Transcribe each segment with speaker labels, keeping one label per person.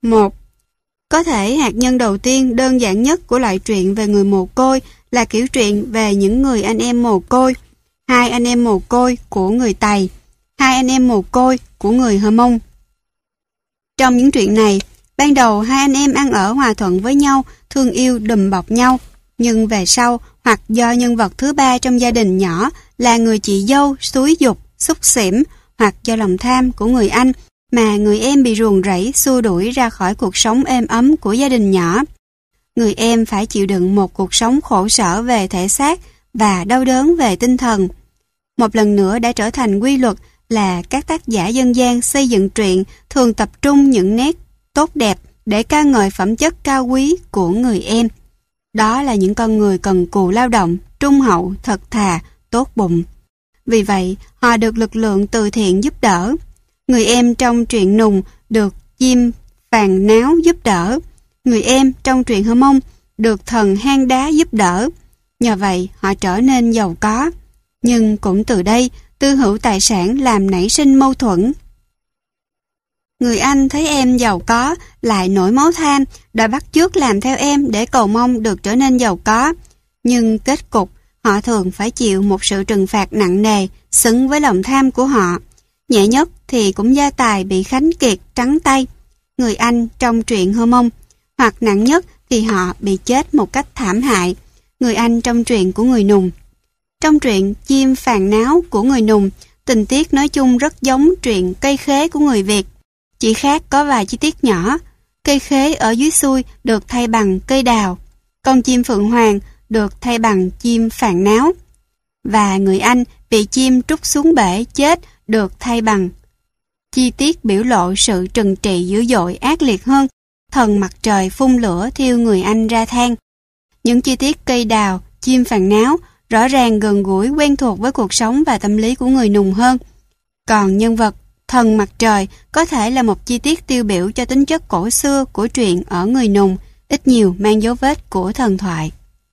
Speaker 1: 1. Có thể hạt nhân đầu tiên đơn giản nhất của loại truyện về người mồ côi là kiểu truyện về những người anh em mồ côi, hai anh em mồ côi của người Tày, hai anh em mồ côi của người Hơ Mông. Trong những truyện này, ban đầu hai anh em ăn ở hòa thuận với nhau, thương yêu đùm bọc nhau, nhưng về sau, hoặc do nhân vật thứ ba trong gia đình nhỏ là người chị dâu xúi giục, xúc xỉm, hoặc do lòng tham của người anh mà người em bị ruồng rẫy xua đuổi ra khỏi cuộc sống êm ấm của gia đình nhỏ. Người em phải chịu đựng một cuộc sống khổ sở về thể xác và đau đớn về tinh thần. Một lần nữa đã trở thành quy luật là các tác giả dân gian xây dựng truyện thường tập trung những nét tốt đẹp để ca ngợi phẩm chất cao quý của người em. Đó là những con người cần cù lao động, trung hậu, thật thà, tốt bụng. Vì vậy, họ được lực lượng từ thiện giúp đỡ. Người em trong truyện Nùng được chim phàn náo giúp đỡ. Người em trong truyện Hơ Mông được thần hang đá giúp đỡ. Nhờ vậy, họ trở nên giàu có. Nhưng cũng từ đây, tư hữu tài sản làm nảy sinh mâu thuẫn. Người anh thấy em giàu có, lại nổi máu tham, đã bắt chước làm theo em để cầu mong được trở nên giàu có. Nhưng kết cục, họ thường phải chịu một sự trừng phạt nặng nề, xứng với lòng tham của họ. Nhẹ nhất thì cũng gia tài bị khánh kiệt trắng tay, người anh trong truyện Hơ Mông, hoặc nặng nhất thì họ bị chết một cách thảm hại, người anh trong truyện của người Nùng. Trong truyện Chim phàn náo của người Nùng, tình tiết nói chung rất giống truyện Cây khế của người Việt, chỉ khác có vài chi tiết nhỏ. Cây khế ở dưới xuôi được thay bằng cây đào, con chim phượng hoàng được thay bằng chim phàn náo, và người anh bị chim trút xuống bể chết được thay bằng chi tiết biểu lộ sự trừng trị dữ dội ác liệt hơn, thần mặt trời phun lửa thiêu người anh ra than. Những chi tiết cây đào, chim phàn náo rõ ràng gần gũi quen thuộc với cuộc sống và tâm lý của người Nùng hơn. Còn nhân vật thần mặt trời có thể là một chi tiết tiêu biểu cho tính chất cổ xưa của truyện ở người Nùng, ít nhiều mang dấu vết của thần thoại.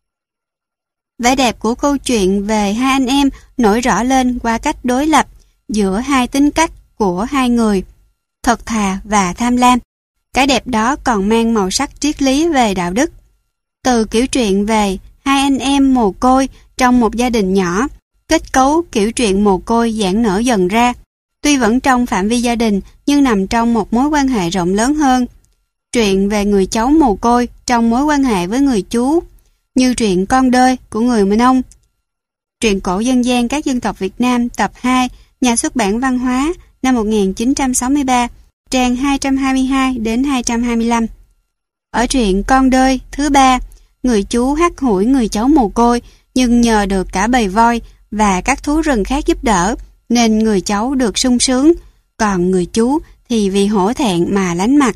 Speaker 1: Vẻ đẹp của câu chuyện về hai anh em nổi rõ lên qua cách đối lập giữa hai tính cách của hai người, thật thà và tham lam. Cái đẹp đó còn mang màu sắc triết lý về đạo đức. Từ kiểu truyện về hai anh em mồ côi trong một gia đình nhỏ, kết cấu kiểu truyện mồ côi giãn nở dần ra, tuy vẫn trong phạm vi gia đình nhưng nằm trong một mối quan hệ rộng lớn hơn. Truyện về người cháu mồ côi trong mối quan hệ với người chú, như truyện Con Đơi của người Mân Ông. Truyện cổ dân gian các dân tộc Việt Nam tập 2, Nhà xuất bản Văn hóa, năm 1963, trang 222 đến 225. Ở truyện Con Đơi thứ 3, người chú hắt hủi người cháu mồ côi, nhưng nhờ được cả bầy voi và các thú rừng khác giúp đỡ, nên người cháu được sung sướng, còn người chú thì vì hổ thẹn mà lánh mặt.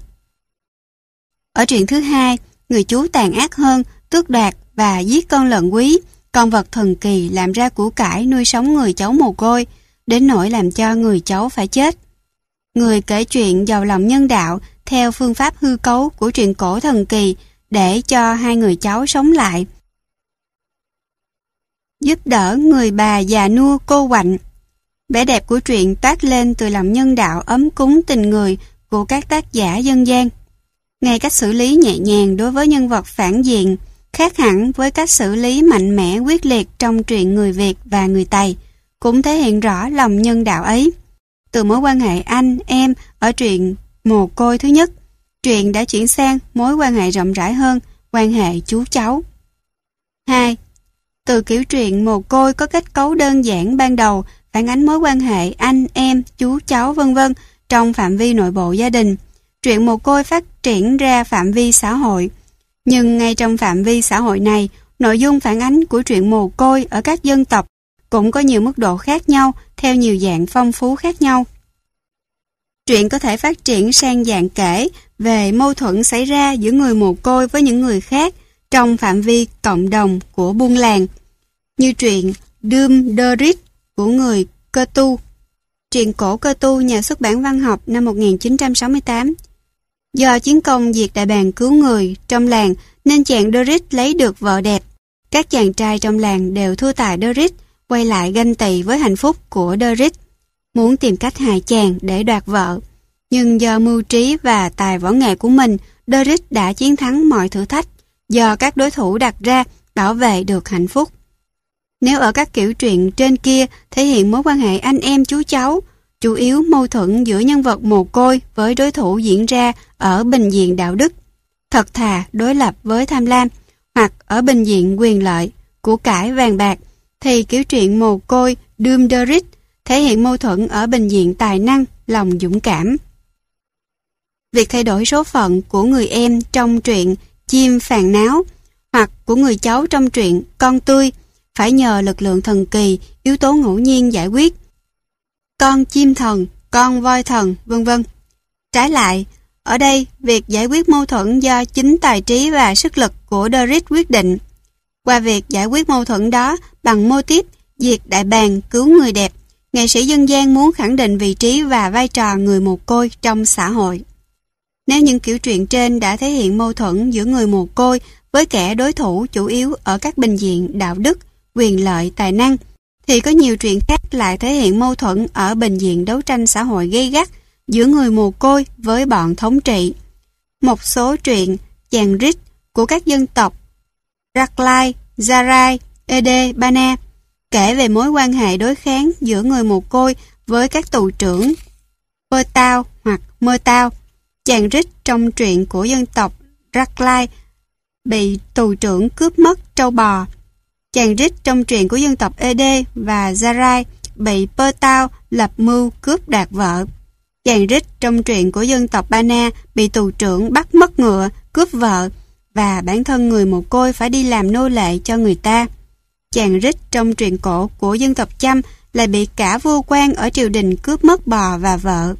Speaker 1: Ở truyện thứ 2, người chú tàn ác hơn, tước đoạt và giết con lợn quý, con vật thần kỳ làm ra của cải nuôi sống người cháu mồ côi, đến nỗi làm cho người cháu phải chết. Người kể chuyện giàu lòng nhân đạo theo phương pháp hư cấu của truyện cổ thần kỳ để cho hai người cháu sống lại, giúp đỡ người bà già nua cô quạnh. Vẻ đẹp của truyện toát lên từ lòng nhân đạo ấm cúng tình người của các tác giả dân gian. Ngay cách xử lý nhẹ nhàng đối với nhân vật phản diện khác hẳn với cách xử lý mạnh mẽ quyết liệt trong truyện người Việt và người Tày, cũng thể hiện rõ lòng nhân đạo ấy. Từ mối quan hệ anh, em ở truyện mồ côi thứ nhất, truyện đã chuyển sang mối quan hệ rộng rãi hơn, quan hệ chú cháu. 2. Từ kiểu truyện mồ côi có kết cấu đơn giản ban đầu, phản ánh mối quan hệ anh, em, chú cháu vân vân trong phạm vi nội bộ gia đình, truyện mồ côi phát triển ra phạm vi xã hội. Nhưng ngay trong phạm vi xã hội này, nội dung phản ánh của truyện mồ côi ở các dân tộc cũng có nhiều mức độ khác nhau theo nhiều dạng phong phú khác nhau. Truyện có thể phát triển sang dạng kể về mâu thuẫn xảy ra giữa người mồ côi với những người khác trong phạm vi cộng đồng của buôn làng, như truyện Đươm Đơ Rít của người Cơ Tu, truyện cổ Cơ Tu, Nhà xuất bản Văn học, năm 1968. Do chiến công diệt đại bàng cứu người trong làng nên chàng Đơ Rít lấy được vợ đẹp. Các chàng trai trong làng đều thua tài Đơ Rít, quay lại ganh tị với hạnh phúc của Đơ Rít, muốn tìm cách hại chàng để đoạt vợ. Nhưng do mưu trí và tài võ nghệ của mình, Doris đã chiến thắng mọi thử thách do các đối thủ đặt ra, bảo vệ được hạnh phúc. Nếu ở các kiểu truyện trên kia thể hiện mối quan hệ anh em chú cháu, chủ yếu mâu thuẫn giữa nhân vật mồ côi với đối thủ diễn ra ở bình diện đạo đức, thật thà đối lập với tham lam, hoặc ở bình diện quyền lợi, của cải vàng bạc, thì kiểu truyện mồ côi Doom Doris thể hiện mâu thuẫn ở bình diện tài năng, lòng dũng cảm. Việc thay đổi số phận của người em trong truyện Chim Phàn Náo hoặc của người cháu trong truyện Con Tươi phải nhờ lực lượng thần kỳ, yếu tố ngẫu nhiên giải quyết. Con chim thần, con voi thần, vân vân. Trái lại, ở đây việc giải quyết mâu thuẫn do chính tài trí và sức lực của Doris quyết định. Qua việc giải quyết mâu thuẫn đó bằng mô típ diệt đại bàng cứu người đẹp, nghệ sĩ dân gian muốn khẳng định vị trí và vai trò người mồ côi trong xã hội. Nếu những kiểu truyện trên đã thể hiện mâu thuẫn giữa người mồ côi với kẻ đối thủ chủ yếu ở các bình diện đạo đức, quyền lợi, tài năng, thì có nhiều truyện khác lại thể hiện mâu thuẫn ở bình diện đấu tranh xã hội gay gắt giữa người mồ côi với bọn thống trị. Một số truyện chàng rít của các dân tộc Raklai, Zarai, Ede, Bana kể về mối quan hệ đối kháng giữa người mồ côi với các tù trưởng Pertao hoặc Mertao. Chàng rít trong truyện của dân tộc Raklai bị tù trưởng cướp mất trâu bò. Chàng rít trong truyện của dân tộc Ede và Zarai bị Pertao lập mưu cướp đoạt vợ. Chàng rít trong truyện của dân tộc Bana bị tù trưởng bắt mất ngựa, cướp vợ, và bản thân người mồ côi phải đi làm nô lệ cho người ta. Chàng rít trong truyện cổ của dân tộc Chăm lại bị cả vua quan ở triều đình cướp mất bò và vợ.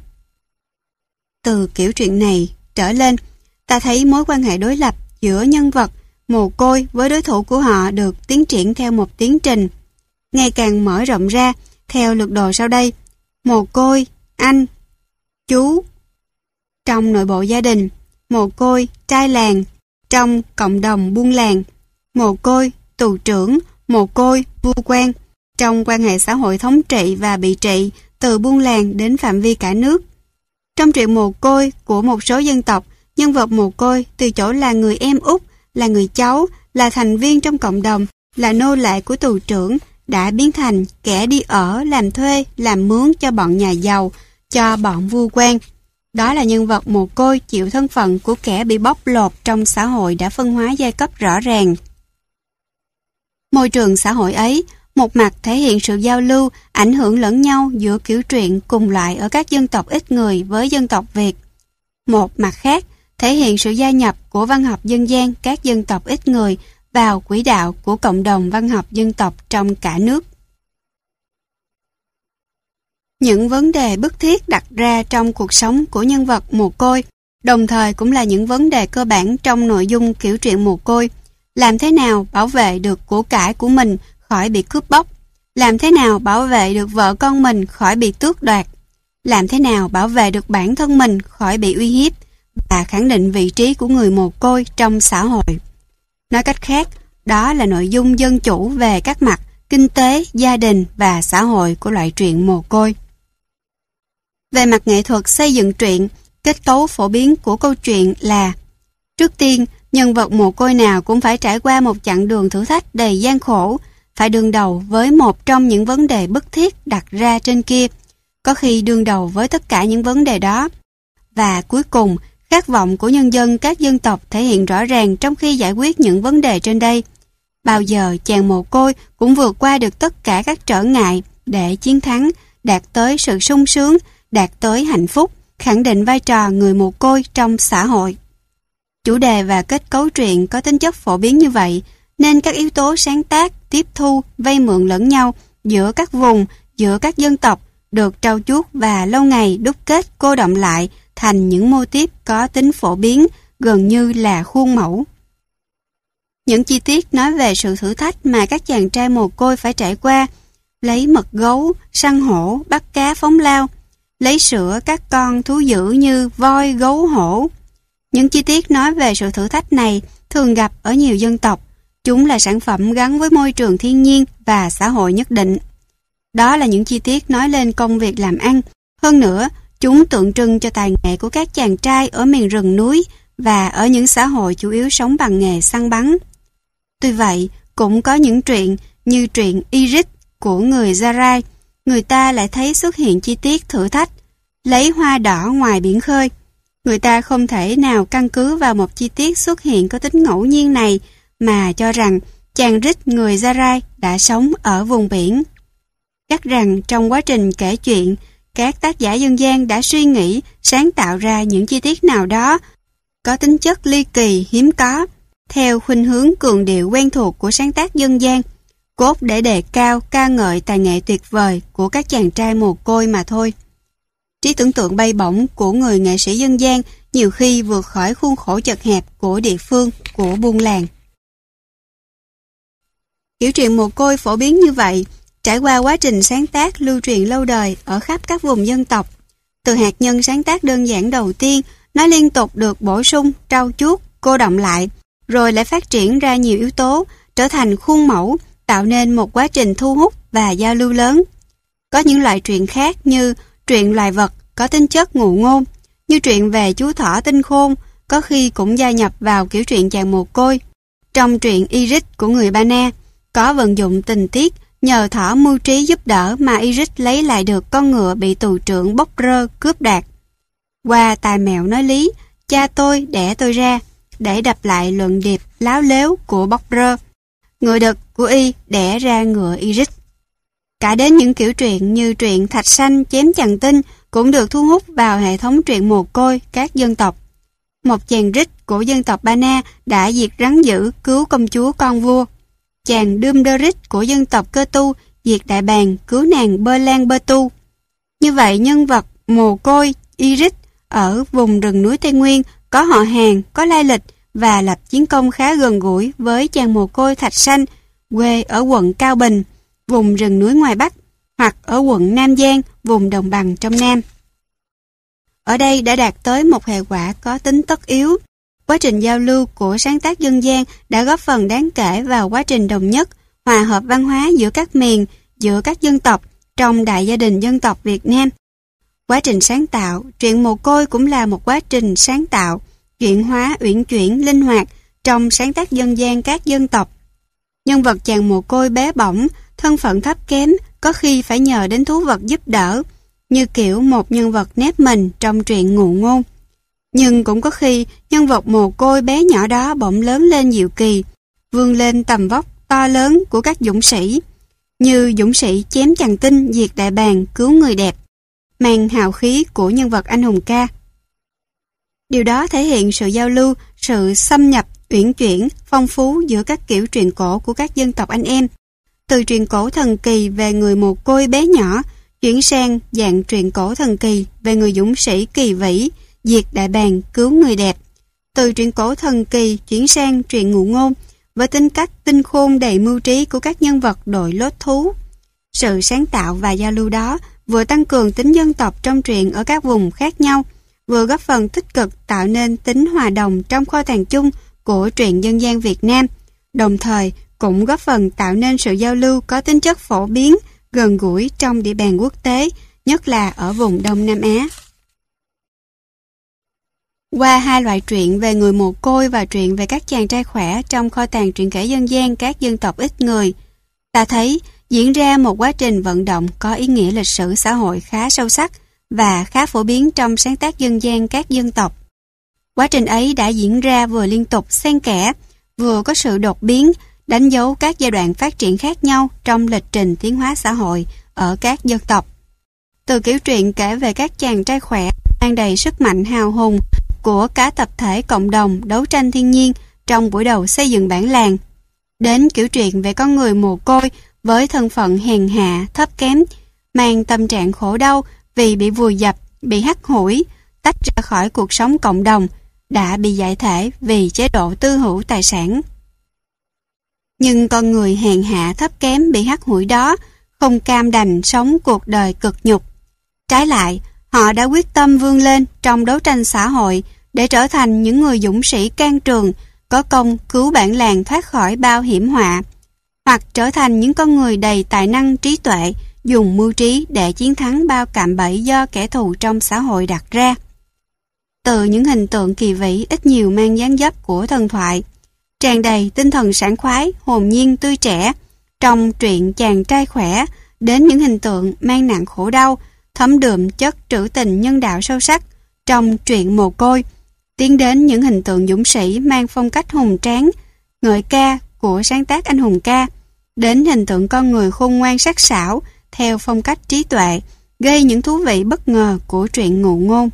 Speaker 1: Từ kiểu truyện này trở lên, ta thấy mối quan hệ đối lập giữa nhân vật mồ côi với đối thủ của họ được tiến triển theo một tiến trình, ngày càng mở rộng ra theo lược đồ sau đây. Mồ côi, anh, chú trong nội bộ gia đình, mồ côi, trai làng trong cộng đồng buôn làng, mồ côi, tù trưởng, mồ côi, vua quan trong quan hệ xã hội thống trị và bị trị từ buôn làng đến phạm vi cả nước. Trong truyện mồ côi của một số dân tộc, nhân vật mồ côi từ chỗ là người em út, là người cháu, là thành viên trong cộng đồng, là nô lệ của tù trưởng, đã biến thành kẻ đi ở, làm thuê, làm mướn cho bọn nhà giàu, cho bọn vua quan. Đó là nhân vật mồ côi chịu thân phận của kẻ bị bóc lột trong xã hội đã phân hóa giai cấp rõ ràng. Môi trường xã hội ấy, một mặt thể hiện sự giao lưu, ảnh hưởng lẫn nhau giữa kiểu truyện cùng loại ở các dân tộc ít người với dân tộc Việt. Một mặt khác, thể hiện sự gia nhập của văn học dân gian các dân tộc ít người vào quỹ đạo của cộng đồng văn học dân tộc trong cả nước. Những vấn đề bức thiết đặt ra trong cuộc sống của nhân vật mồ côi, đồng thời cũng là những vấn đề cơ bản trong nội dung kiểu truyện mồ côi. Làm thế nào bảo vệ được của cải của mình khỏi bị cướp bóc? Làm thế nào bảo vệ được vợ con mình khỏi bị tước đoạt? Làm thế nào bảo vệ được bản thân mình khỏi bị uy hiếp? Và khẳng định vị trí của người mồ côi trong xã hội. Nói cách khác, đó là nội dung dân chủ về các mặt kinh tế, gia đình và xã hội của loại truyện mồ côi. Về mặt nghệ thuật xây dựng truyện, kết cấu phổ biến của câu chuyện là: trước tiên, nhân vật mồ côi nào cũng phải trải qua một chặng đường thử thách đầy gian khổ, phải đương đầu với một trong những vấn đề bức thiết đặt ra trên kia, có khi đương đầu với tất cả những vấn đề đó. Và cuối cùng, khát vọng của nhân dân các dân tộc thể hiện rõ ràng trong khi giải quyết những vấn đề trên đây. Bao giờ chàng mồ côi cũng vượt qua được tất cả các trở ngại để chiến thắng, đạt tới sự sung sướng, đạt tới hạnh phúc, khẳng định vai trò người mồ côi trong xã hội. Chủ đề và kết cấu truyện có tính chất phổ biến như vậy, nên các yếu tố sáng tác, tiếp thu, vay mượn lẫn nhau giữa các vùng, giữa các dân tộc được trau chuốt và lâu ngày đúc kết cô đọng lại thành những mô típ có tính phổ biến, gần như là khuôn mẫu. Những chi tiết nói về sự thử thách mà các chàng trai mồ côi phải trải qua: lấy mật gấu, săn hổ, bắt cá phóng lao, lấy sữa các con thú dữ như voi, gấu, hổ. Những chi tiết nói về sự thử thách này thường gặp ở nhiều dân tộc. Chúng là sản phẩm gắn với môi trường thiên nhiên và xã hội nhất định. Đó là những chi tiết nói lên công việc làm ăn. Hơn nữa, Chúng tượng trưng cho tài nghệ của các chàng trai ở miền rừng núi và ở những xã hội chủ yếu sống bằng nghề săn bắn. Tuy vậy, cũng có những truyện như truyện Iris của người Zarai, người ta lại thấy xuất hiện chi tiết thử thách, lấy hoa đỏ ngoài biển khơi. Người ta không thể nào căn cứ vào một chi tiết xuất hiện có tính ngẫu nhiên này mà cho rằng chàng Rích người Zarai đã sống ở vùng biển. Chắc rằng trong quá trình kể chuyện, các tác giả dân gian đã suy nghĩ, sáng tạo ra những chi tiết nào đó có tính chất ly kỳ, hiếm có, theo khuynh hướng cường điệu quen thuộc của sáng tác dân gian, cốt để đề cao, ca ngợi tài nghệ tuyệt vời của các chàng trai mồ côi mà thôi. Trí tưởng tượng bay bổng của người nghệ sĩ dân gian nhiều khi vượt khỏi khuôn khổ chật hẹp của địa phương, của buôn làng. Kiểu truyện mồ côi phổ biến như vậy, trải qua quá trình sáng tác lưu truyền lâu đời ở khắp các vùng dân tộc. Từ hạt nhân sáng tác đơn giản đầu tiên, nó liên tục được bổ sung, trau chuốt, cô đọng lại, rồi lại phát triển ra nhiều yếu tố, trở thành khuôn mẫu, tạo nên một quá trình thu hút và giao lưu lớn. Có những loại truyện khác như truyện loài vật có tính chất ngụ ngôn, như truyện về chú thỏ tinh khôn, có khi cũng gia nhập vào kiểu truyện chàng mồ côi. Trong truyện Iris của người Ba Na, có vận dụng tình tiết nhờ thỏ mưu trí giúp đỡ mà Iris lấy lại được con ngựa bị tù trưởng bốc rơ cướp đoạt. Qua tài mẹo nói lý, cha tôi đẻ tôi ra, để đập lại luận điệp láo lếu của bốc rơ. Ngựa đực của y đẻ ra ngựa Iris. Cả đến những kiểu truyện như truyện Thạch Sanh chém chằn tinh cũng được thu hút vào hệ thống truyện mồ côi các dân tộc. Một chàng Rích của dân tộc Ba Na đã diệt rắn dữ cứu công chúa con vua. Chàng Đươm Đơ Rích của dân tộc Cơ Tu diệt đại bàng cứu nàng Bơ Lan Bơ Tu. Như vậy, nhân vật mồ côi Iris ở vùng rừng núi Tây Nguyên có họ hàng, có lai lịch và lập chiến công khá gần gũi với chàng mồ côi Thạch Sanh, quê ở quận Cao Bình, vùng rừng núi ngoài Bắc, hoặc ở quận Nam Giang, vùng đồng bằng trong Nam. Ở đây đã đạt tới một hệ quả có tính tất yếu. Quá trình giao lưu của sáng tác dân gian đã góp phần đáng kể vào quá trình đồng nhất, hòa hợp văn hóa giữa các miền, giữa các dân tộc trong đại gia đình dân tộc Việt Nam. Quá trình sáng tạo, truyện mồ côi cũng là một quá trình sáng tạo, chuyển hóa uyển chuyển, linh hoạt trong sáng tác dân gian các dân tộc. Nhân vật chàng mồ côi bé bỏng, thân phận thấp kém, có khi phải nhờ đến thú vật giúp đỡ, như kiểu một nhân vật nép mình trong truyện ngụ ngôn. Nhưng cũng có khi nhân vật mồ côi bé nhỏ đó bỗng lớn lên diệu kỳ, vươn lên tầm vóc to lớn của các dũng sĩ, như dũng sĩ chém chằn tinh diệt đại bàng cứu người đẹp, mang hào khí của nhân vật anh hùng ca. Điều đó thể hiện sự giao lưu, sự xâm nhập, uyển chuyển, phong phú giữa các kiểu truyện cổ của các dân tộc anh em. Từ truyện cổ thần kỳ về người mồ côi bé nhỏ, chuyển sang dạng truyện cổ thần kỳ về người dũng sĩ kỳ vĩ, diệt đại bàng cứu người đẹp. Từ truyện cổ thần kỳ chuyển sang truyện ngụ ngôn, với tính cách tinh khôn đầy mưu trí của các nhân vật đội lốt thú. Sự sáng tạo và giao lưu đó vừa tăng cường tính dân tộc trong truyện ở các vùng khác nhau, vừa góp phần tích cực tạo nên tính hòa đồng trong kho tàng chung của truyện dân gian Việt Nam, đồng thời cũng góp phần tạo nên sự giao lưu có tính chất phổ biến, gần gũi trong địa bàn quốc tế, nhất là ở vùng Đông Nam Á. Qua hai loại truyện về người mồ côi và truyện về các chàng trai khỏe trong kho tàng truyện kể dân gian các dân tộc ít người, ta thấy diễn ra một quá trình vận động có ý nghĩa lịch sử xã hội khá sâu sắc và khá phổ biến trong sáng tác dân gian các dân tộc. Quá trình ấy đã diễn ra vừa liên tục xen kẽ, vừa có sự đột biến, đánh dấu các giai đoạn phát triển khác nhau trong lịch trình tiến hóa xã hội ở các dân tộc. Từ kiểu truyện kể về các chàng trai khỏe mang đầy sức mạnh hào hùng của cả tập thể cộng đồng đấu tranh thiên nhiên trong buổi đầu xây dựng bản làng, đến kiểu truyện về con người mồ côi với thân phận hèn hạ, thấp kém, mang tâm trạng khổ đau vì bị vùi dập, bị hắt hủi, tách ra khỏi cuộc sống cộng đồng, đã bị giải thể vì chế độ tư hữu tài sản. Nhưng con người hèn hạ thấp kém bị hắt hủi đó không cam đành sống cuộc đời cực nhục. Trái lại, họ đã quyết tâm vươn lên trong đấu tranh xã hội để trở thành những người dũng sĩ can trường, có công cứu bản làng thoát khỏi bao hiểm họa, hoặc trở thành những con người đầy tài năng trí tuệ, dùng mưu trí để chiến thắng bao cạm bẫy do kẻ thù trong xã hội đặt ra. Từ những hình tượng kỳ vĩ ít nhiều mang dáng dấp của thần thoại, tràn đầy tinh thần sảng khoái, hồn nhiên tươi trẻ, trong truyện chàng trai khỏe, đến những hình tượng mang nặng khổ đau, thấm đượm chất trữ tình nhân đạo sâu sắc, trong truyện mồ côi, tiến đến những hình tượng dũng sĩ mang phong cách hùng tráng, ngợi ca của sáng tác anh hùng ca, đến hình tượng con người khôn ngoan sắc sảo, theo phong cách trí tuệ, gây những thú vị bất ngờ của truyện ngụ ngôn.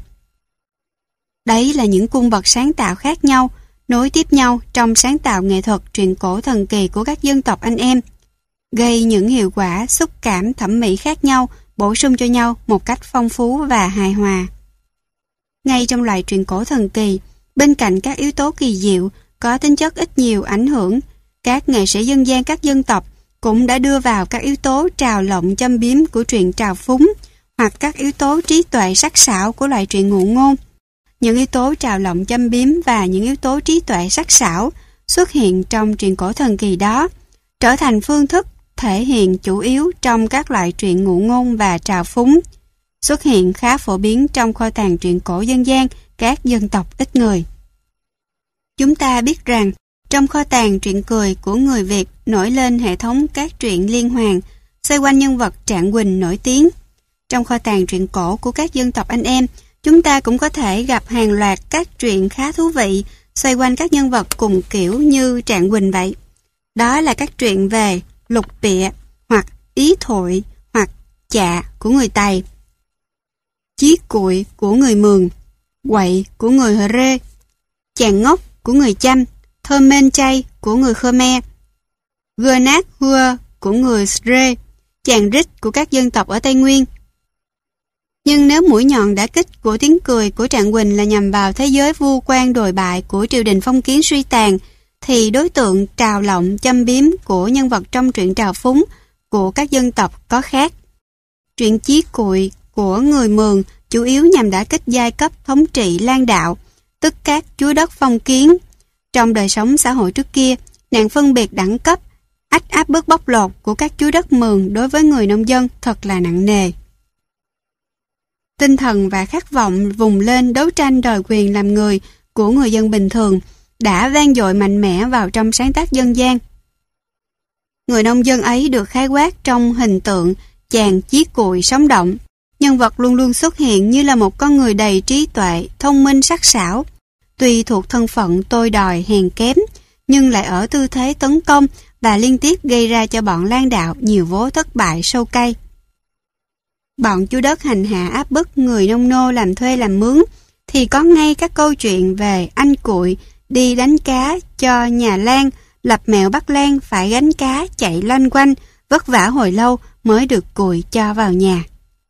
Speaker 1: Đấy là những cung bậc sáng tạo khác nhau, nối tiếp nhau trong sáng tạo nghệ thuật truyện cổ thần kỳ của các dân tộc anh em, gây những hiệu quả xúc cảm thẩm mỹ khác nhau, bổ sung cho nhau một cách phong phú và hài hòa. Ngay trong loại truyện cổ thần kỳ, bên cạnh các yếu tố kỳ diệu có tính chất ít nhiều ảnh hưởng, các nghệ sĩ dân gian các dân tộc cũng đã đưa vào các yếu tố trào lộng châm biếm của truyện trào phúng, hoặc các yếu tố trí tuệ sắc sảo của loại truyện ngụ ngôn. Những yếu tố trào lộng châm biếm và những yếu tố trí tuệ sắc sảo xuất hiện trong truyện cổ thần kỳ đó, trở thành phương thức thể hiện chủ yếu trong các loại truyện ngụ ngôn và trào phúng, xuất hiện khá phổ biến trong kho tàng truyện cổ dân gian các dân tộc ít người. Chúng ta biết rằng, trong kho tàng truyện cười của người Việt nổi lên hệ thống các truyện liên hoàn, xoay quanh nhân vật Trạng Quỳnh nổi tiếng. Trong kho tàng truyện cổ của các dân tộc anh em, chúng ta cũng có thể gặp hàng loạt các truyện khá thú vị, xoay quanh các nhân vật cùng kiểu như Trạng Quỳnh vậy. Đó là các truyện về lục bịa, hoặc ý thoại, hoặc chạ của người Tày, chí cuội của người Mường, quậy của người Hờ Rê, chàng ngốc của người Chăm, thơ mên chay của người Khmer, gơ nát hua của người Sre, chàng rích của các dân tộc ở Tây Nguyên. Nhưng nếu mũi nhọn đả kích của tiếng cười của Trạng Quỳnh là nhằm vào thế giới vu quan đồi bại của triều đình phong kiến suy tàn, thì đối tượng trào lộng châm biếm của nhân vật trong truyện trào phúng của các dân tộc có khác. Truyện chí cuội của người Mường chủ yếu nhằm đả kích giai cấp thống trị lang đạo, tức các chúa đất phong kiến. Trong đời sống xã hội trước kia, nạn phân biệt đẳng cấp, áp bức bóc lột của các chúa đất Mường đối với người nông dân thật là nặng nề. Tinh thần và khát vọng vùng lên đấu tranh đòi quyền làm người của người dân bình thường đã vang dội mạnh mẽ vào trong sáng tác dân gian. Người nông dân ấy được khái quát trong hình tượng chàng chí cuội sống động. Nhân vật luôn luôn xuất hiện như là một con người đầy trí tuệ, thông minh sắc sảo. Tuy thuộc thân phận tôi đòi hèn kém, nhưng lại ở tư thế tấn công và liên tiếp gây ra cho bọn lang đạo nhiều vố thất bại sâu cay. Bọn chúa đất hành hạ áp bức người nông nô làm thuê làm mướn, thì có ngay các câu chuyện về anh cuội đi đánh cá cho nhà Lan, lập mẹo bắt Lan phải gánh cá chạy loanh quanh, vất vả hồi lâu mới được cuội cho vào nhà.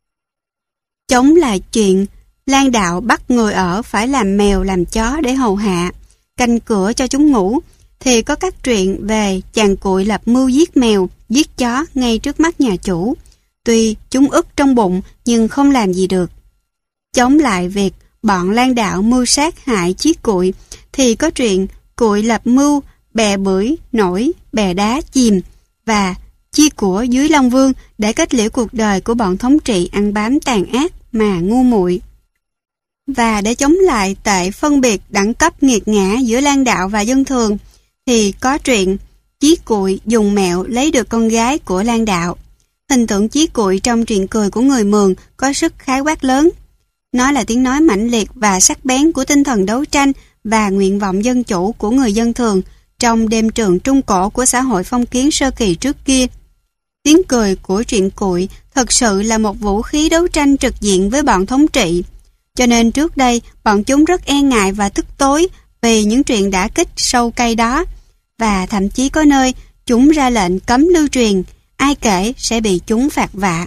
Speaker 1: Chống lại chuyện lang đạo bắt người ở phải làm mèo làm chó để hầu hạ, canh cửa cho chúng ngủ, thì có các truyện về chàng cuội lập mưu giết mèo, giết chó ngay trước mắt nhà chủ. Tuy chúng ức trong bụng nhưng không làm gì được. Chống lại việc bọn lang đạo mưu sát hại chí cuội, thì có truyện cuội lập mưu bè bưởi nổi bè đá chìm và chia của dưới Long Vương để kết liễu cuộc đời của bọn thống trị ăn bám tàn ác mà ngu muội. Và để chống lại tệ phân biệt đẳng cấp nghiệt ngã giữa lang đạo và dân thường, thì có truyện chí cuội dùng mẹo lấy được con gái của lang đạo. Hình tượng chí cuội trong truyện cười của người Mường có sức khái quát lớn. Nó là tiếng nói mãnh liệt và sắc bén của tinh thần đấu tranh và nguyện vọng dân chủ của người dân thường trong đêm trường trung cổ của xã hội phong kiến sơ kỳ trước kia. Tiếng cười của truyện cuội thật sự là một vũ khí đấu tranh trực diện với bọn thống trị. Cho nên trước đây, bọn chúng rất e ngại và tức tối vì những truyện đả kích sâu cay đó, và thậm chí có nơi chúng ra lệnh cấm lưu truyền, ai kể sẽ bị chúng phạt vạ.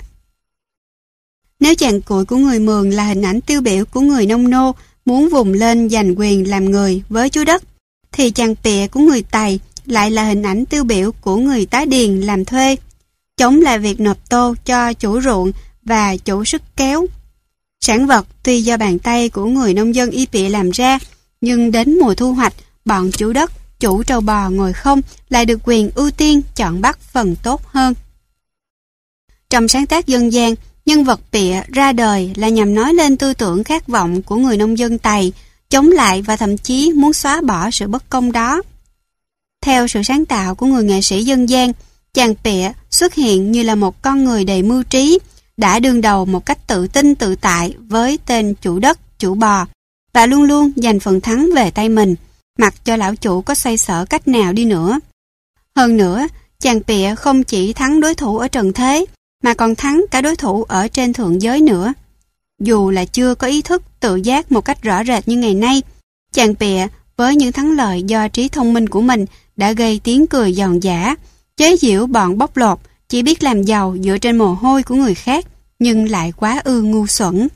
Speaker 1: Nếu chàng cuội của người Mường là hình ảnh tiêu biểu của người nông nô muốn vùng lên giành quyền làm người với chúa đất, thì chàng pịa của người Tày lại là hình ảnh tiêu biểu của người tá điền làm thuê, chống lại việc nộp tô cho chủ ruộng và chủ sức kéo. Sản vật tuy do bàn tay của người nông dân y pịa làm ra, nhưng đến mùa thu hoạch, bọn chủ đất, chủ trâu bò ngồi không lại được quyền ưu tiên chọn bắt phần tốt hơn. Trong sáng tác dân gian, nhân vật Pịa ra đời là nhằm nói lên tư tưởng khát vọng của người nông dân Tày, chống lại và thậm chí muốn xóa bỏ sự bất công đó. Theo sự sáng tạo của người nghệ sĩ dân gian, chàng Pịa xuất hiện như là một con người đầy mưu trí, đã đương đầu một cách tự tin tự tại với tên chủ đất, chủ bò, và luôn luôn giành phần thắng về tay mình, mặc cho lão chủ có xoay sở cách nào đi nữa. Hơn nữa, chàng Pịa không chỉ thắng đối thủ ở trần thế, mà còn thắng cả đối thủ ở trên thượng giới nữa. Dù là chưa có ý thức tự giác một cách rõ rệt như ngày nay, chàng Pịa với những thắng lợi do trí thông minh của mình đã gây tiếng cười giòn giã, chế giễu bọn bóc lột chỉ biết làm giàu dựa trên mồ hôi của người khác, nhưng lại quá ư ngu xuẩn.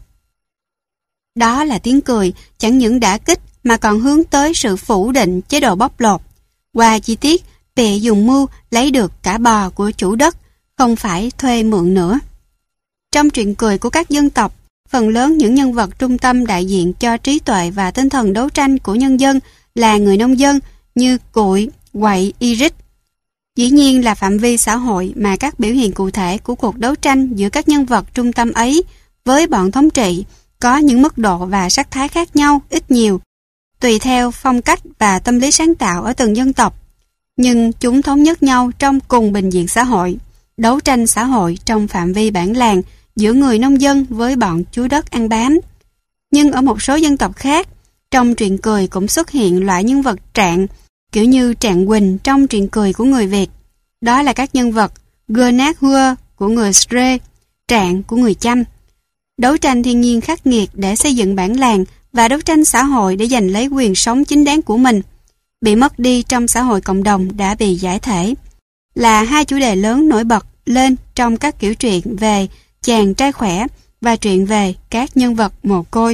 Speaker 1: Đó là tiếng cười chẳng những đả kích mà còn hướng tới sự phủ định chế độ bóc lột. Qua chi tiết, Pịa dùng mưu lấy được cả bò của chủ đất, không phải thuê mượn nữa. Trong truyện cười của các dân tộc, phần lớn những nhân vật trung tâm đại diện cho trí tuệ và tinh thần đấu tranh của nhân dân là người nông dân như Cụi, Quậy, Y Rích. Dĩ nhiên là phạm vi xã hội mà các biểu hiện cụ thể của cuộc đấu tranh giữa các nhân vật trung tâm ấy với bọn thống trị có những mức độ và sắc thái khác nhau ít nhiều, tùy theo phong cách và tâm lý sáng tạo ở từng dân tộc. Nhưng chúng thống nhất nhau trong cùng bình diện xã hội, đấu tranh xã hội trong phạm vi bản làng giữa người nông dân với bọn chúa đất ăn bám. Nhưng ở một số dân tộc khác, trong truyện cười cũng xuất hiện loại nhân vật trạng, kiểu như Trạng Quỳnh trong truyện cười của người Việt. Đó là các nhân vật Gernat Hua của người Sre, Trạng của người Chăm. Đấu tranh thiên nhiên khắc nghiệt để xây dựng bản làng và đấu tranh xã hội để giành lấy quyền sống chính đáng của mình, bị mất đi trong xã hội cộng đồng đã bị giải thể, là hai chủ đề lớn nổi bật lên trong các kiểu truyện về chàng trai khỏe và truyện về các nhân vật mồ côi.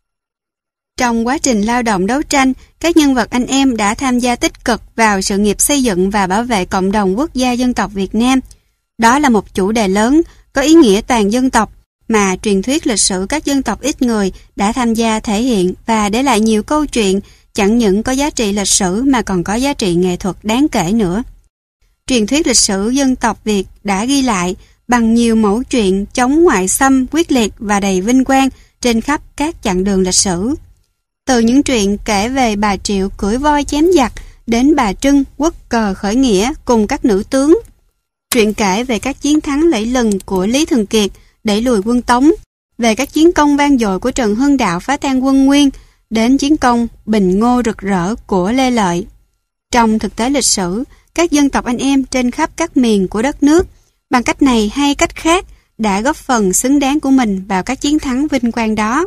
Speaker 1: Trong quá trình lao động đấu tranh, các nhân vật anh em đã tham gia tích cực vào sự nghiệp xây dựng và bảo vệ cộng đồng quốc gia dân tộc Việt Nam. Đó là một chủ đề lớn, có ý nghĩa toàn dân tộc, mà truyền thuyết lịch sử các dân tộc ít người đã tham gia thể hiện và để lại nhiều câu chuyện chẳng những có giá trị lịch sử mà còn có giá trị nghệ thuật đáng kể nữa. Truyền thuyết lịch sử dân tộc Việt đã ghi lại bằng nhiều mẫu chuyện chống ngoại xâm quyết liệt và đầy vinh quang trên khắp các chặng đường lịch sử. Từ những truyện kể về bà Triệu cưỡi voi chém giặc đến bà Trưng quất cờ khởi nghĩa cùng các nữ tướng. Truyện kể về các chiến thắng lẫy lừng của Lý Thường Kiệt đẩy lùi quân Tống, về các chiến công vang dội của Trần Hưng Đạo phá tan quân Nguyên, đến chiến công Bình Ngô rực rỡ của Lê Lợi. Trong thực tế lịch sử, các dân tộc anh em trên khắp các miền của đất nước, bằng cách này hay cách khác, đã góp phần xứng đáng của mình vào các chiến thắng vinh quang đó.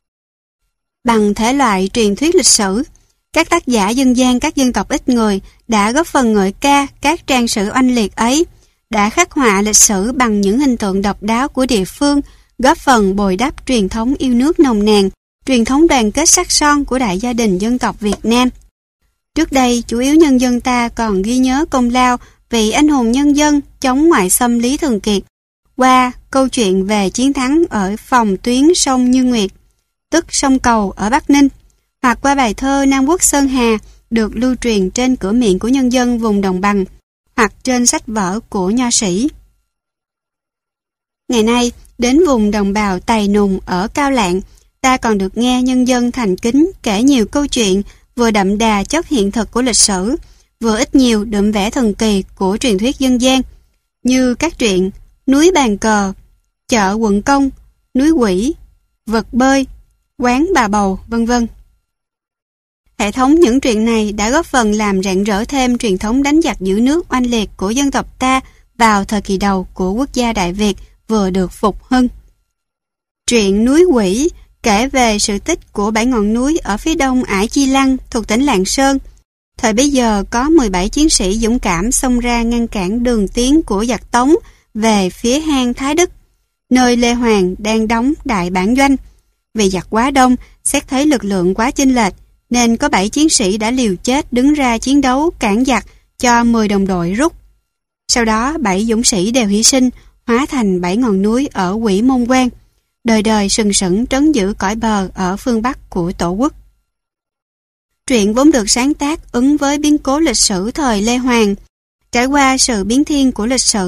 Speaker 1: Bằng thể loại truyền thuyết lịch sử, các tác giả dân gian các dân tộc ít người đã góp phần ngợi ca các trang sử oanh liệt ấy, đã khắc họa lịch sử bằng những hình tượng độc đáo của địa phương, góp phần bồi đắp truyền thống yêu nước nồng nàn, truyền thống đoàn kết sắc son của đại gia đình dân tộc Việt Nam. Trước đây, chủ yếu nhân dân ta còn ghi nhớ công lao vị anh hùng nhân dân chống ngoại xâm Lý Thường Kiệt qua câu chuyện về chiến thắng ở phòng tuyến sông Như Nguyệt, tức sông Cầu ở Bắc Ninh, hoặc qua bài thơ Nam Quốc Sơn Hà được lưu truyền trên cửa miệng của nhân dân vùng đồng bằng, hoặc trên sách vở của nho sĩ. Ngày nay, đến vùng đồng bào Tày Nùng ở Cao Lạng, ta còn được nghe nhân dân thành kính kể nhiều câu chuyện vừa đậm đà chất hiện thực của lịch sử, vừa ít nhiều đượm vẻ thần kỳ của truyền thuyết dân gian, như các truyện Núi Bàn Cờ, Chợ Quận Công, Núi Quỷ, Vật Bơi, Quán Bà Bầu, vân vân. Hệ thống những truyện này đã góp phần làm rạng rỡ thêm truyền thống đánh giặc giữ nước oanh liệt của dân tộc ta vào thời kỳ đầu của quốc gia Đại Việt vừa được phục hưng. Truyện Núi Quỷ kể về sự tích của 7 ngọn núi ở phía đông Ải Chi Lăng thuộc tỉnh Lạng Sơn. Thời bấy giờ có 17 chiến sĩ dũng cảm xông ra ngăn cản đường tiến của giặc Tống về phía hang Thái Đức, nơi Lê Hoàng đang đóng đại bản doanh. Vì giặc quá đông, xét thấy lực lượng quá chênh lệch, nên có 7 chiến sĩ đã liều chết đứng ra chiến đấu cản giặc cho 10 đồng đội rút. Sau đó 7 dũng sĩ đều hy sinh, hóa thành 7 ngọn núi ở Quỷ Môn Quan, đời đời sừng sững trấn giữ cõi bờ ở phương Bắc của Tổ quốc. Truyện vốn được sáng tác ứng với biến cố lịch sử thời Lê Hoàng. Trải qua sự biến thiên của lịch sử,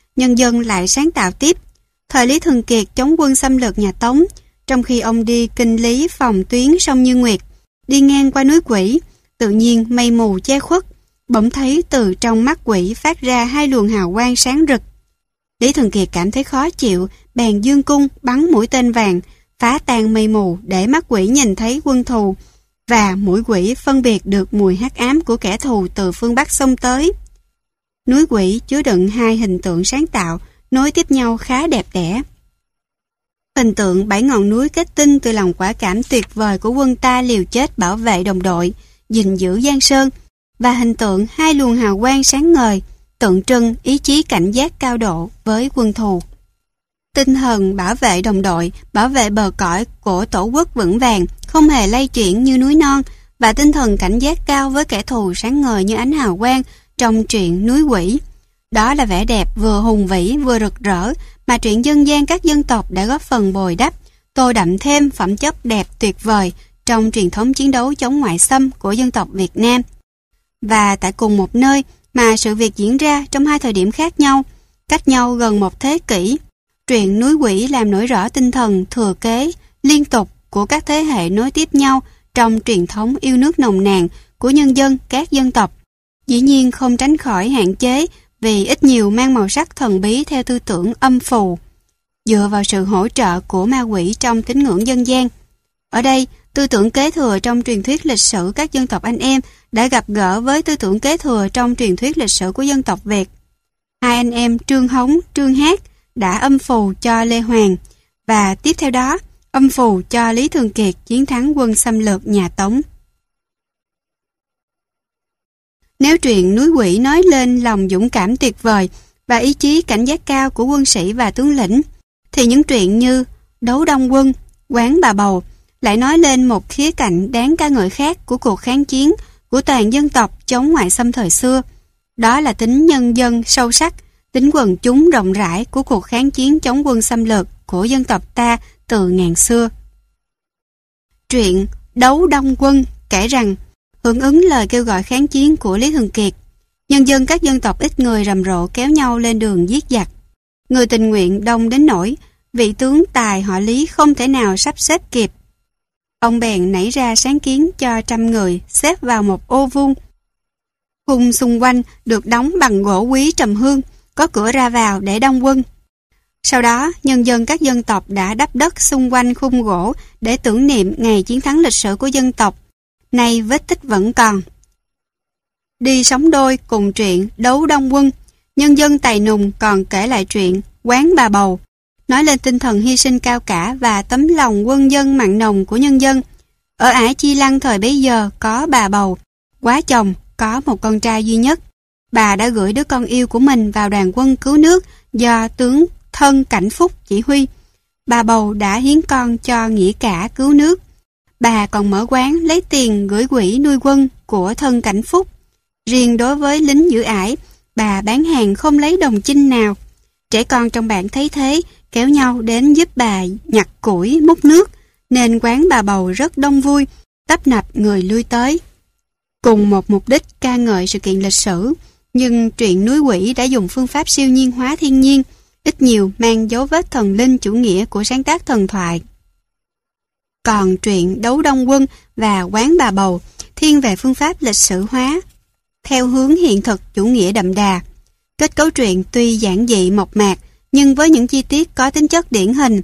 Speaker 1: nhân dân lại sáng tạo tiếp. Thời Lý Thường Kiệt chống quân xâm lược nhà Tống, trong khi ông đi kinh lý phòng tuyến sông Như Nguyệt, đi ngang qua núi Quỷ, tự nhiên mây mù che khuất, bỗng thấy từ trong mắt Quỷ phát ra hai luồng hào quang sáng rực. Lý Thường Kiệt cảm thấy khó chịu, bèn dương cung bắn mũi tên vàng, phá tan mây mù để mắt Quỷ nhìn thấy quân thù, và mũi Quỷ phân biệt được mùi hắc ám của kẻ thù từ phương Bắc xông tới. Núi Quỷ chứa đựng hai hình tượng sáng tạo, nối tiếp nhau khá đẹp đẽ. Hình tượng 7 ngọn núi kết tinh từ lòng quả cảm tuyệt vời của quân ta liều chết bảo vệ đồng đội, gìn giữ Giang Sơn, và hình tượng hai luồng hào quang sáng ngời, tượng trưng ý chí cảnh giác cao độ với quân thù. Tinh thần bảo vệ đồng đội, bảo vệ bờ cõi của tổ quốc vững vàng, không hề lay chuyển như núi non, và tinh thần cảnh giác cao với kẻ thù sáng ngời như ánh hào quang trong truyện Núi Quỷ. Đó là vẻ đẹp vừa hùng vĩ vừa rực rỡ mà truyện dân gian các dân tộc đã góp phần bồi đắp, tô đậm thêm phẩm chất đẹp tuyệt vời trong truyền thống chiến đấu chống ngoại xâm của dân tộc Việt Nam. Và tại cùng một nơi mà sự việc diễn ra trong hai thời điểm khác nhau, cách nhau gần một thế kỷ, truyện Núi Quỷ làm nổi rõ tinh thần thừa kế liên tục của các thế hệ nối tiếp nhau trong truyền thống yêu nước nồng nàn của nhân dân các dân tộc. Dĩ nhiên không tránh khỏi hạn chế vì ít nhiều mang màu sắc thần bí theo tư tưởng âm phù, dựa vào sự hỗ trợ của ma quỷ trong tín ngưỡng dân gian. Ở đây, tư tưởng kế thừa trong truyền thuyết lịch sử các dân tộc anh em đã gặp gỡ với tư tưởng kế thừa trong truyền thuyết lịch sử của dân tộc Việt. Hai anh em Trương Hống, Trương Hát đã âm phù cho Lê Hoàng, và tiếp theo đó âm phù cho Lý Thường Kiệt chiến thắng quân xâm lược nhà Tống. Nếu truyện Núi Quỷ nói lên lòng dũng cảm tuyệt vời và ý chí cảnh giác cao của quân sĩ và tướng lĩnh, thì những truyện như Đấu Đông Quân, Quán Bà Bầu lại nói lên một khía cạnh đáng ca ngợi khác của cuộc kháng chiến của toàn dân tộc chống ngoại xâm thời xưa. Đó là tính nhân dân sâu sắc, tính quần chúng rộng rãi của cuộc kháng chiến chống quân xâm lược của dân tộc ta từ ngàn xưa. Truyện Đấu Đông Quân kể rằng, hưởng ứng lời kêu gọi kháng chiến của Lý Thường Kiệt, nhân dân các dân tộc ít người rầm rộ kéo nhau lên đường giết giặc. Người tình nguyện đông đến nỗi vị tướng tài họ Lý không thể nào sắp xếp kịp. Ông bèn nảy ra sáng kiến cho 100 người xếp vào một ô vuông. Khung xung quanh được đóng bằng gỗ quý trầm hương, có cửa ra vào để đông quân. Sau đó, nhân dân các dân tộc đã đắp đất xung quanh khung gỗ để tưởng niệm ngày chiến thắng lịch sử của dân tộc. Nay vết tích vẫn còn. Đi sóng đôi cùng truyện Đấu Đông Quân, nhân dân Tày Nùng còn kể lại truyện Quán Bà Bầu, nói lên tinh thần hy sinh cao cả và tấm lòng quân dân mặn nồng của nhân dân. Ở ải Chi Lăng thời bấy giờ có bà Bầu, quá chồng, có một con trai duy nhất. Bà đã gửi đứa con yêu của mình vào đoàn quân cứu nước do tướng Thân Cảnh Phúc chỉ huy. Bà Bầu đã hiến con cho nghĩa cả cứu nước. Bà còn mở quán lấy tiền gửi quỹ nuôi quân của Thân Cảnh Phúc. Riêng đối với lính giữ ải, bà bán hàng không lấy đồng chinh nào. Trẻ con trong bản thấy thế, kéo nhau đến giúp bà nhặt củi, múc nước, nên quán bà Bầu rất đông vui, tấp nập người lui tới. Cùng một mục đích ca ngợi sự kiện lịch sử, nhưng truyện Núi Quỷ đã dùng phương pháp siêu nhiên hóa thiên nhiên, ít nhiều mang dấu vết thần linh chủ nghĩa của sáng tác thần thoại. Còn truyện Đấu Đông Quân và Quán Bà Bầu thiên về phương pháp lịch sử hóa, theo hướng hiện thực chủ nghĩa đậm đà. Kết cấu truyện tuy giản dị mộc mạc, nhưng với những chi tiết có tính chất điển hình.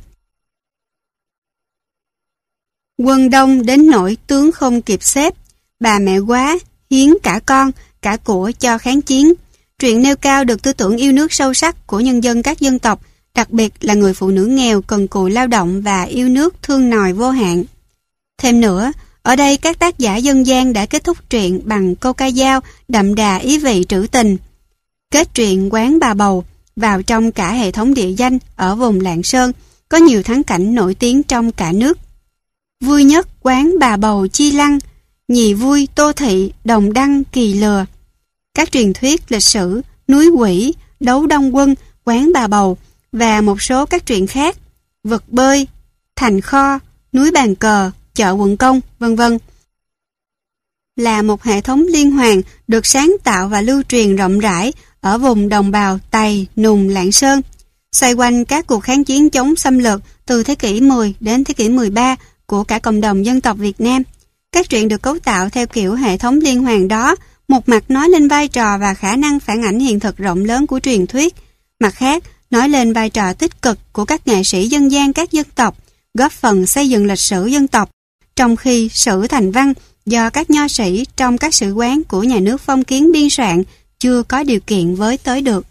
Speaker 1: Quân đông đến nỗi tướng không kịp xếp, bà mẹ quá, hiến cả con, cả của cho kháng chiến. Truyện nêu cao được tư tưởng yêu nước sâu sắc của nhân dân các dân tộc, đặc biệt là người phụ nữ nghèo cần cù lao động và yêu nước thương nòi vô hạn. Thêm nữa, ở đây các tác giả dân gian đã kết thúc truyện bằng câu ca dao đậm đà ý vị trữ tình. Kết truyện Quán Bà Bầu vào trong cả hệ thống địa danh ở vùng Lạng Sơn, có nhiều thắng cảnh nổi tiếng trong cả nước. Vui nhất Quán Bà Bầu Chi Lăng, nhì vui Tô Thị, Đồng Đăng, Kỳ Lừa. Các truyền thuyết lịch sử Núi Quỷ, Đấu Đông Quân, Quán Bà Bầu và một số các truyện khác, Vực Bơi, Thành Kho, Núi Bàn Cờ, Chợ Quận Công, vân vân, là một hệ thống liên hoàn được sáng tạo và lưu truyền rộng rãi ở vùng đồng bào Tày, Nùng, Lạng Sơn, xoay quanh các cuộc kháng chiến chống xâm lược từ thế kỷ 10 đến thế kỷ 13 của cả cộng đồng dân tộc Việt Nam. Các truyện được cấu tạo theo kiểu hệ thống liên hoàn đó, một mặt nói lên vai trò và khả năng phản ảnh hiện thực rộng lớn của truyền thuyết, mặt khác nói lên vai trò tích cực của các nghệ sĩ dân gian các dân tộc, góp phần xây dựng lịch sử dân tộc, trong khi sử thành văn do các nho sĩ trong các sử quán của nhà nước phong kiến biên soạn chưa có điều kiện với tới được.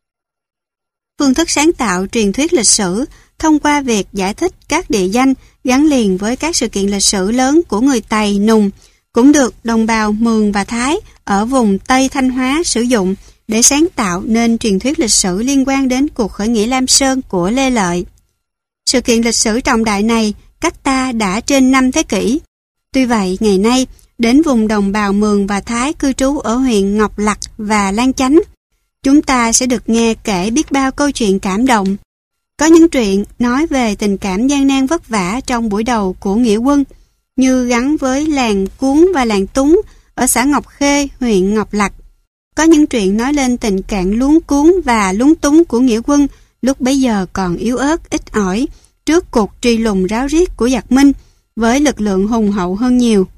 Speaker 1: Phương thức sáng tạo truyền thuyết lịch sử thông qua việc giải thích các địa danh gắn liền với các sự kiện lịch sử lớn của người Tày, Nùng cũng được đồng bào Mường và Thái ở vùng Tây Thanh Hóa sử dụng để sáng tạo nên truyền thuyết lịch sử liên quan đến cuộc khởi nghĩa Lam Sơn của Lê Lợi. Sự kiện lịch sử trọng đại này cách ta đã trên 5 thế kỷ. Tuy vậy, ngày nay, đến vùng đồng bào Mường và Thái cư trú ở huyện Ngọc Lặc và Lang Chánh, chúng ta sẽ được nghe kể biết bao câu chuyện cảm động. Có những truyện nói về tình cảm gian nan vất vả trong buổi đầu của nghĩa quân, như gắn với làng Cuốn và làng Túng ở xã Ngọc Khê, huyện Ngọc Lặc. Có những truyện nói lên tình trạng luống cuống và lúng túng của nghĩa quân lúc bấy giờ còn yếu ớt, ít ỏi, trước cuộc truy lùng ráo riết của giặc Minh, với lực lượng hùng hậu hơn nhiều.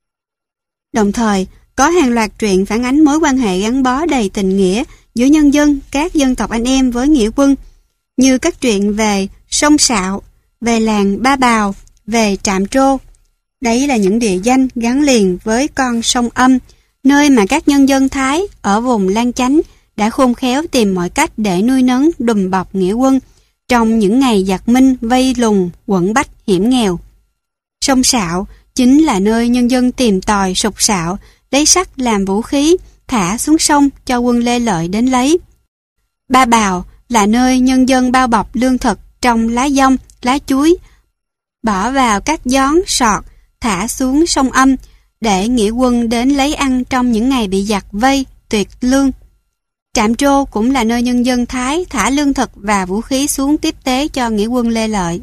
Speaker 1: Đồng thời, có hàng loạt truyện phản ánh mối quan hệ gắn bó đầy tình nghĩa giữa nhân dân các dân tộc anh em với nghĩa quân, như các truyện về sông Sạo, về làng Ba Bào, về Trạm Trô. Đấy là những địa danh gắn liền với con sông Âm, nơi mà các nhân dân Thái ở vùng Lang Chánh đã khôn khéo tìm mọi cách để nuôi nấng đùm bọc nghĩa quân trong những ngày giặc Minh vây lùng quẫn bách hiểm nghèo. Sông Sạo chính là nơi nhân dân tìm tòi sục sạo, lấy sắt làm vũ khí, thả xuống sông cho quân Lê Lợi đến lấy. Ba Bào là nơi nhân dân bao bọc lương thực trong lá dong, lá chuối, bỏ vào các gión sọt, thả xuống sông Âm để nghĩa quân đến lấy ăn trong những ngày bị giặc vây, tuyệt lương. Trạm Trô cũng là nơi nhân dân Thái thả lương thực và vũ khí xuống tiếp tế cho nghĩa quân Lê Lợi.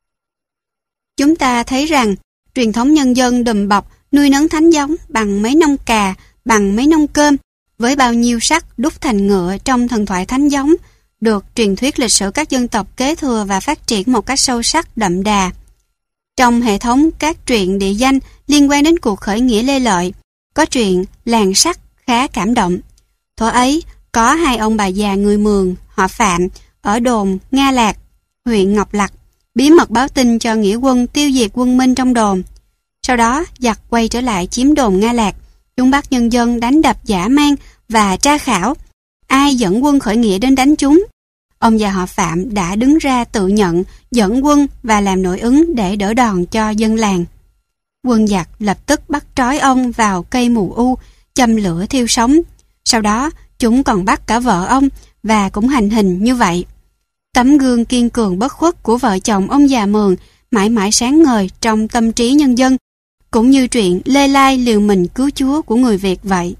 Speaker 1: Chúng ta thấy rằng truyền thống nhân dân đùm bọc nuôi nấng thánh giống bằng mấy nông cà, bằng mấy nông cơm, với bao nhiêu sắt đúc thành ngựa trong thần thoại thánh giống, được truyền thuyết lịch sử các dân tộc kế thừa và phát triển một cách sâu sắc đậm đà. Trong hệ thống các truyện địa danh liên quan đến cuộc khởi nghĩa Lê Lợi, có truyện Làng Sắt khá cảm động. Thuở ấy, có hai ông bà già người Mường, họ Phạm, ở đồn Nga Lạc, huyện Ngọc Lặc, bí mật báo tin cho nghĩa quân tiêu diệt quân Minh trong đồn. Sau đó, giặc quay trở lại chiếm đồn Nga Lạc. Chúng bắt nhân dân đánh đập dã man và tra khảo ai dẫn quân khởi nghĩa đến đánh chúng. Ông già họ Phạm đã đứng ra tự nhận, dẫn quân và làm nội ứng để đỡ đòn cho dân làng. Quân giặc lập tức bắt trói ông vào cây mù u, châm lửa thiêu sống. Sau đó, chúng còn bắt cả vợ ông và cũng hành hình như vậy. Tấm gương kiên cường bất khuất của vợ chồng ông già Mường mãi mãi sáng ngời trong tâm trí nhân dân, cũng như truyện Lê Lai liều mình cứu Chúa của người Việt vậy.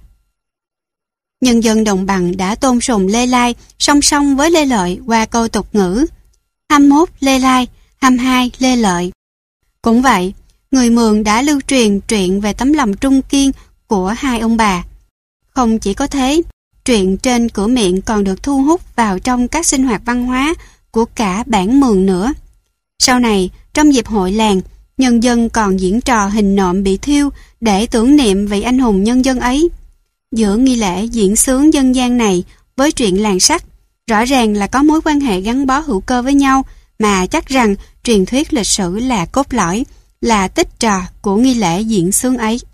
Speaker 1: Nhân dân đồng bằng đã tôn sùng Lê Lai song song với Lê Lợi qua câu tục ngữ 21 Lê Lai, 22 Lê Lợi. Cũng vậy, người Mường đã lưu truyền truyện về tấm lòng trung kiên của hai ông bà. Không chỉ có thế, truyện trên cửa miệng còn được thu hút vào trong các sinh hoạt văn hóa của cả bản Mường nữa. Sau này, trong dịp hội làng, nhân dân còn diễn trò hình nộm bị thiêu để tưởng niệm vị anh hùng nhân dân ấy. Giữa nghi lễ diễn xướng dân gian này với truyện làng sắt, rõ ràng là có mối quan hệ gắn bó hữu cơ với nhau, mà chắc rằng truyền thuyết lịch sử là cốt lõi, là tích trò của nghi lễ diễn xướng ấy.